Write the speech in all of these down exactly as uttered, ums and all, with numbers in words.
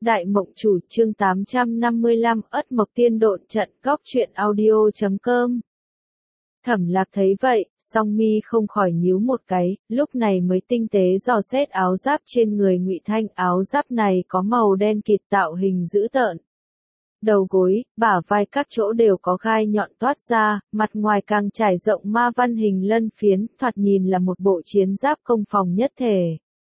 Đại Mộng Chủ chương tám trăm năm mươi lăm Ất Mộc Tiên Độn Trận Góc truyện audio chấm com. Thẩm Lạc thấy vậy, song mi không khỏi nhíu một cái, lúc này mới tinh tế dò xét áo giáp trên người Ngụy Thanh. Áo giáp này có màu đen kịt tạo hình dữ tợn. Đầu gối, bả vai các chỗ đều có gai nhọn toát ra, mặt ngoài càng trải rộng ma văn hình lân phiến, thoạt nhìn là một bộ chiến giáp công phòng nhất thể.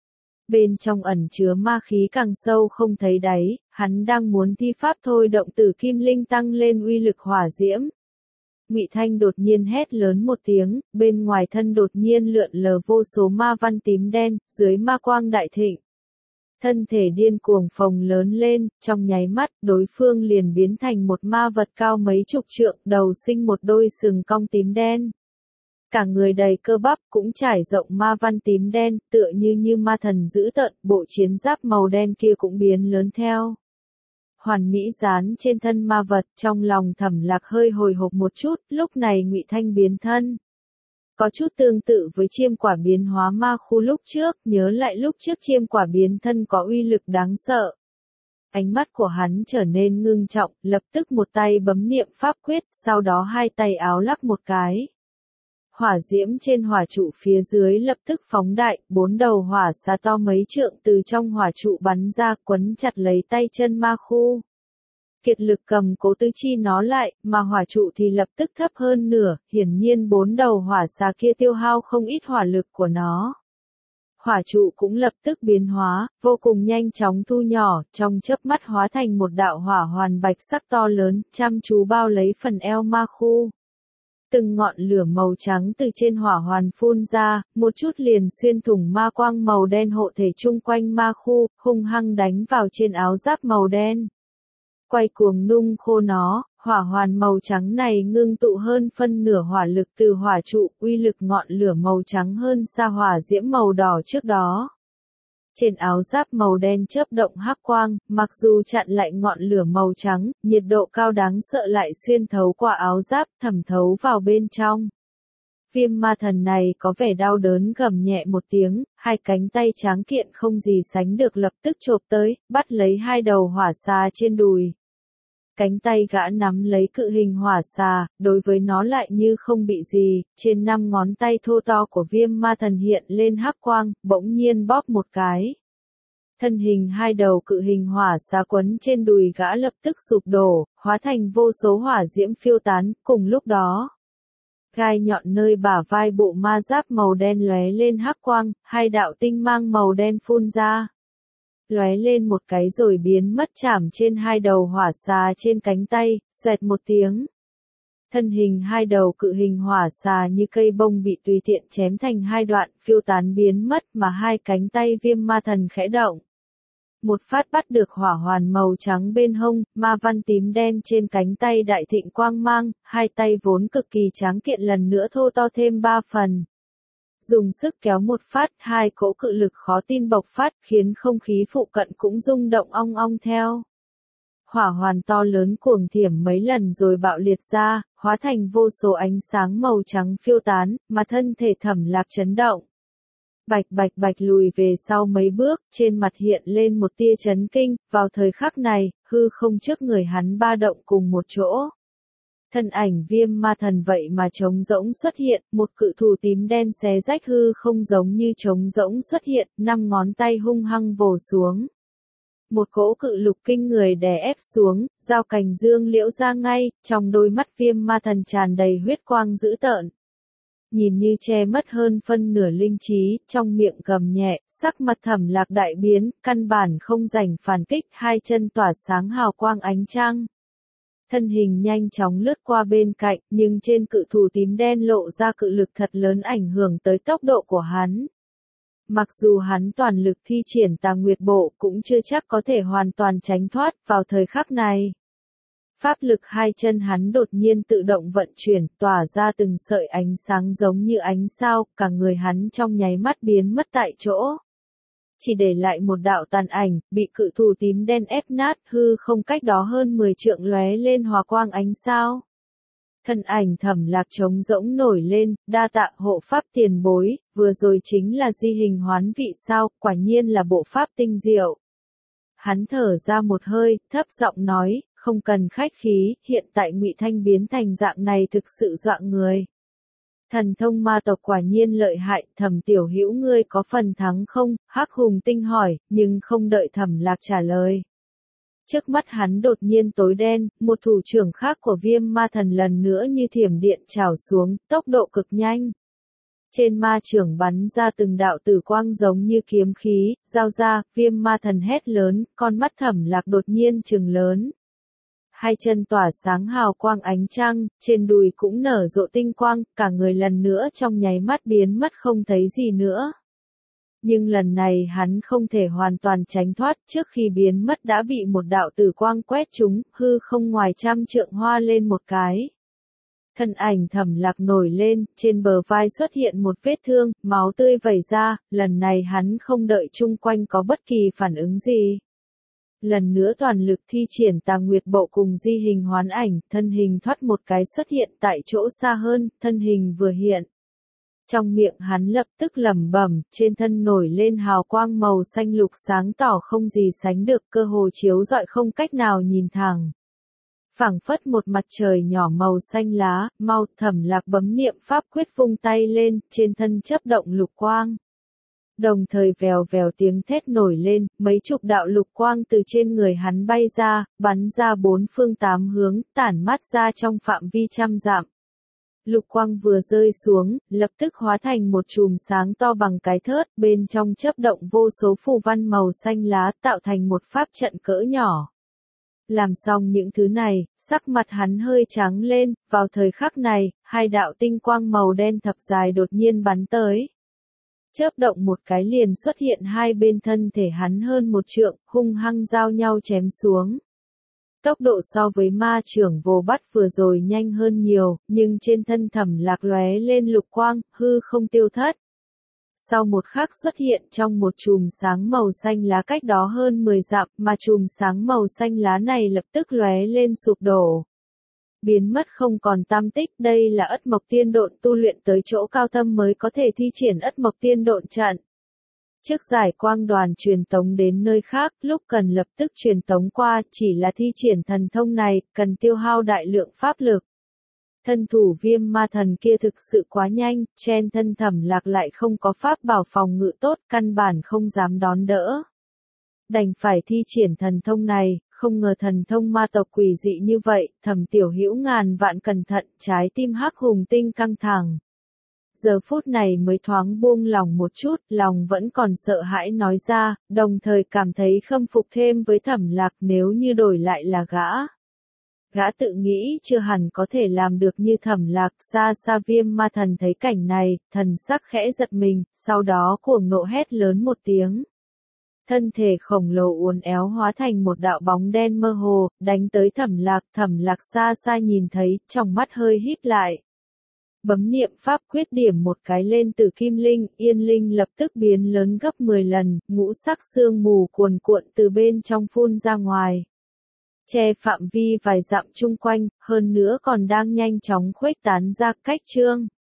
Bên trong ẩn chứa ma khí càng sâu không thấy đáy, hắn đang muốn thi pháp thôi động Tử Kim Linh tăng lên uy lực hỏa diễm. Ngụy Thanh đột nhiên hét lớn một tiếng, bên ngoài thân đột nhiên lượn lờ vô số ma văn tím đen, dưới ma quang đại thịnh. Thân thể điên cuồng phồng lớn lên, trong nháy mắt, đối phương liền biến thành một ma vật cao mấy chục trượng, đầu sinh một đôi sừng cong tím đen. Cả người đầy cơ bắp cũng trải rộng ma văn tím đen, tựa như như ma thần dữ tợn, bộ chiến giáp màu đen kia cũng biến lớn theo. Hoàn mỹ dán trên thân ma vật, trong lòng Thẩm Lạc hơi hồi hộp một chút, lúc này Ngụy Thanh biến thân. Có chút tương tự với chiêm quả biến hóa ma khu lúc trước, nhớ lại lúc trước chiêm quả biến thân có uy lực đáng sợ. Ánh mắt của hắn trở nên ngưng trọng, lập tức một tay bấm niệm pháp quyết, sau đó hai tay áo lắc một cái. Hỏa diễm trên hỏa trụ phía dưới lập tức phóng đại, bốn đầu hỏa xà to mấy trượng từ trong hỏa trụ bắn ra, quấn chặt lấy tay chân ma khu. Kiệt lực cầm cố tứ chi nó lại, mà hỏa trụ thì lập tức thấp hơn nửa, hiển nhiên bốn đầu hỏa xà kia tiêu hao không ít hỏa lực của nó. Hỏa trụ cũng lập tức biến hóa, vô cùng nhanh chóng thu nhỏ, trong chớp mắt hóa thành một đạo hỏa hoàn bạch sắc to lớn, chăm chú bao lấy phần eo ma khu. Từng ngọn lửa màu trắng từ trên hỏa hoàn phun ra, một chút liền xuyên thủng ma quang màu đen hộ thể chung quanh ma khu, hung hăng đánh vào trên áo giáp màu đen. Quay cuồng nung khô nó, hỏa hoàn màu trắng này ngưng tụ hơn phân nửa hỏa lực từ hỏa trụ, uy lực ngọn lửa màu trắng hơn xa hỏa diễm màu đỏ trước đó. Trên áo giáp màu đen chớp động hắc quang, mặc dù chặn lại ngọn lửa màu trắng, nhiệt độ cao đáng sợ lại xuyên thấu qua áo giáp, thẩm thấu vào bên trong. Viêm ma thần này có vẻ đau đớn gầm nhẹ một tiếng, hai cánh tay tráng kiện không gì sánh được lập tức chộp tới, bắt lấy hai đầu hỏa xà trên đùi. Cánh tay gã nắm lấy cự hình hỏa xà, đối với nó lại như không bị gì, trên năm ngón tay thô to của viêm ma thần hiện lên hắc quang, bỗng nhiên bóp một cái. Thân hình hai đầu cự hình hỏa xà quấn trên đùi gã lập tức sụp đổ, hóa thành vô số hỏa diễm phiêu tán, cùng lúc đó. Gai nhọn nơi bả vai bộ ma giáp màu đen lóe lên hắc quang, hai đạo tinh mang màu đen phun ra. Lóe lên một cái rồi biến mất chạm trên hai đầu hỏa xà trên cánh tay, xoẹt một tiếng. Thân hình hai đầu cự hình hỏa xà như cây bông bị tùy tiện chém thành hai đoạn, phiêu tán biến mất mà hai cánh tay viêm ma thần khẽ động. Một phát bắt được hỏa hoàn màu trắng bên hông, ma văn tím đen trên cánh tay đại thịnh quang mang, hai tay vốn cực kỳ tráng kiện lần nữa thô to thêm ba phần. Dùng sức kéo một phát, hai cỗ cự lực khó tin bộc phát, khiến không khí phụ cận cũng rung động ong ong theo. Hỏa hoàn to lớn cuồng thiểm mấy lần rồi bạo liệt ra, hóa thành vô số ánh sáng màu trắng phiêu tán, mà thân thể Thẩm Lạc chấn động. Bạch bạch bạch lùi về sau mấy bước, trên mặt hiện lên một tia chấn kinh, vào thời khắc này, hư không trước người hắn ba động cùng một chỗ. Thân ảnh viêm ma thần vậy mà trống rỗng xuất hiện, một cự thủ tím đen xé rách hư không giống như trống rỗng xuất hiện, năm ngón tay hung hăng vồ xuống. Một cỗ cự lục kinh người đè ép xuống, dao cành dương liễu ra ngay, trong đôi mắt viêm ma thần tràn đầy huyết quang dữ tợn. Nhìn như che mất hơn phân nửa linh trí, trong miệng gầm nhẹ, sắc mặt Thẩm Lạc đại biến, căn bản không rảnh phản kích, hai chân tỏa sáng hào quang ánh trăng. Thân hình nhanh chóng lướt qua bên cạnh, nhưng trên cự thủ tím đen lộ ra cự lực thật lớn ảnh hưởng tới tốc độ của hắn. Mặc dù hắn toàn lực thi triển Tà Nguyệt Bộ cũng chưa chắc có thể hoàn toàn tránh thoát vào thời khắc này. Pháp lực hai chân hắn đột nhiên tự động vận chuyển, tỏa ra từng sợi ánh sáng giống như ánh sao, cả người hắn trong nháy mắt biến mất tại chỗ. Chỉ để lại một đạo tàn ảnh, bị cự thủ tím đen ép nát, hư không cách đó hơn mười trượng lóe lên hòa quang ánh sao. Thân ảnh Thẩm Lạc trống rỗng nổi lên, đa tạ hộ pháp tiền bối, vừa rồi chính là di hình hoán vị sao, quả nhiên là bộ pháp tinh diệu. hắn thở ra một hơi, thấp giọng nói, không cần khách khí, hiện tại Ngụy Thanh biến thành dạng này thực sự dọa người. Thần thông ma tộc quả nhiên lợi hại, Thẩm tiểu hữu ngươi có phần thắng không? Hắc Hùng Tinh hỏi, nhưng không đợi Thẩm Lạc trả lời. Trước mắt hắn đột nhiên tối đen, một thủ trưởng khác của Viêm Ma Thần lần nữa như thiểm điện trảo xuống, tốc độ cực nhanh. Trên ma trưởng bắn ra từng đạo tử quang giống như kiếm khí, giao ra, Viêm Ma Thần hét lớn, con mắt Thẩm Lạc đột nhiên trừng lớn. Hai chân tỏa sáng hào quang ánh trăng, trên đùi cũng nở rộ tinh quang, cả người lần nữa trong nháy mắt biến mất không thấy gì nữa. Nhưng lần này hắn không thể hoàn toàn tránh thoát, trước khi biến mất đã bị một đạo tử quang quét trúng, hư không ngoài trăm trượng hoa lên một cái. Thân ảnh Thẩm Lạc nổi lên, trên bờ vai xuất hiện một vết thương, máu tươi vẩy ra, lần này hắn không đợi chung quanh có bất kỳ phản ứng gì. Lần nữa toàn lực thi triển Tà Nguyệt Bộ cùng di hình hoán ảnh, thân hình thoát một cái xuất hiện tại chỗ xa hơn, thân hình vừa hiện. Trong miệng hắn lập tức lẩm bẩm, trên thân nổi lên hào quang màu xanh lục sáng tỏ không gì sánh được, cơ hồ chiếu rọi không cách nào nhìn thẳng. Phảng phất một mặt trời nhỏ màu xanh lá, mau Thẩm Lạc bấm niệm pháp quyết vung tay lên, trên thân chớp động lục quang. Đồng thời vèo vèo tiếng thét nổi lên, mấy chục đạo lục quang từ trên người hắn bay ra, bắn ra bốn phương tám hướng, tản mát ra trong phạm vi trăm dặm. Lục quang vừa rơi xuống, lập tức hóa thành một chùm sáng to bằng cái thớt, bên trong chớp động vô số phù văn màu xanh lá, tạo thành một pháp trận cỡ nhỏ. Làm xong những thứ này, sắc mặt hắn hơi trắng lên, vào thời khắc này, hai đạo tinh quang màu đen thập dài đột nhiên bắn tới. Chớp động một cái liền xuất hiện hai bên thân thể hắn hơn một trượng, hung hăng giao nhau chém xuống. Tốc độ so với ma trưởng vô bắt vừa rồi nhanh hơn nhiều, nhưng trên thân Thẩm Lạc lóe lên lục quang, hư không tiêu thất. Sau một khắc xuất hiện trong một chùm sáng màu xanh lá cách đó hơn mười dặm, mà chùm sáng màu xanh lá này lập tức lóe lên sụp đổ. Biến mất không còn tăm tích, đây là Ất Mộc Tiên Độn tu luyện tới chỗ cao thâm mới có thể thi triển Ất Mộc Tiên Độn trận. Trước giải quang đoàn truyền tống đến nơi khác, lúc cần lập tức truyền tống qua, chỉ là thi triển thần thông này, cần tiêu hao đại lượng pháp lực. Thân thủ Viêm Ma Thần kia thực sự quá nhanh, trên thân Thẩm Lạc lại không có pháp bảo phòng ngự tốt, căn bản không dám đón đỡ. Đành phải thi triển thần thông này, không ngờ thần thông ma tộc quỷ dị như vậy, Thẩm tiểu hữu ngàn vạn cẩn thận, trái tim Hắc Hùng Tinh căng thẳng. Giờ phút này mới thoáng buông lòng một chút, lòng vẫn còn sợ hãi nói ra, đồng thời cảm thấy khâm phục thêm với Thẩm Lạc nếu như đổi lại là gã. Gã tự nghĩ chưa hẳn có thể làm được như Thẩm Lạc, xa xa Viêm Ma Thần thấy cảnh này, thần sắc khẽ giật mình, sau đó cuồng nộ hét lớn một tiếng. Thân thể khổng lồ uốn éo hóa thành một đạo bóng đen mơ hồ, đánh tới Thẩm Lạc, Thẩm Lạc xa xa nhìn thấy, trong mắt hơi híp lại. Bấm niệm pháp quyết điểm một cái lên Tử Kim Linh, Yên Linh lập tức biến lớn gấp mười lần, ngũ sắc sương mù cuồn cuộn từ bên trong phun ra ngoài. Che phạm vi vài dặm chung quanh, hơn nữa còn đang nhanh chóng khuếch tán ra cách trương.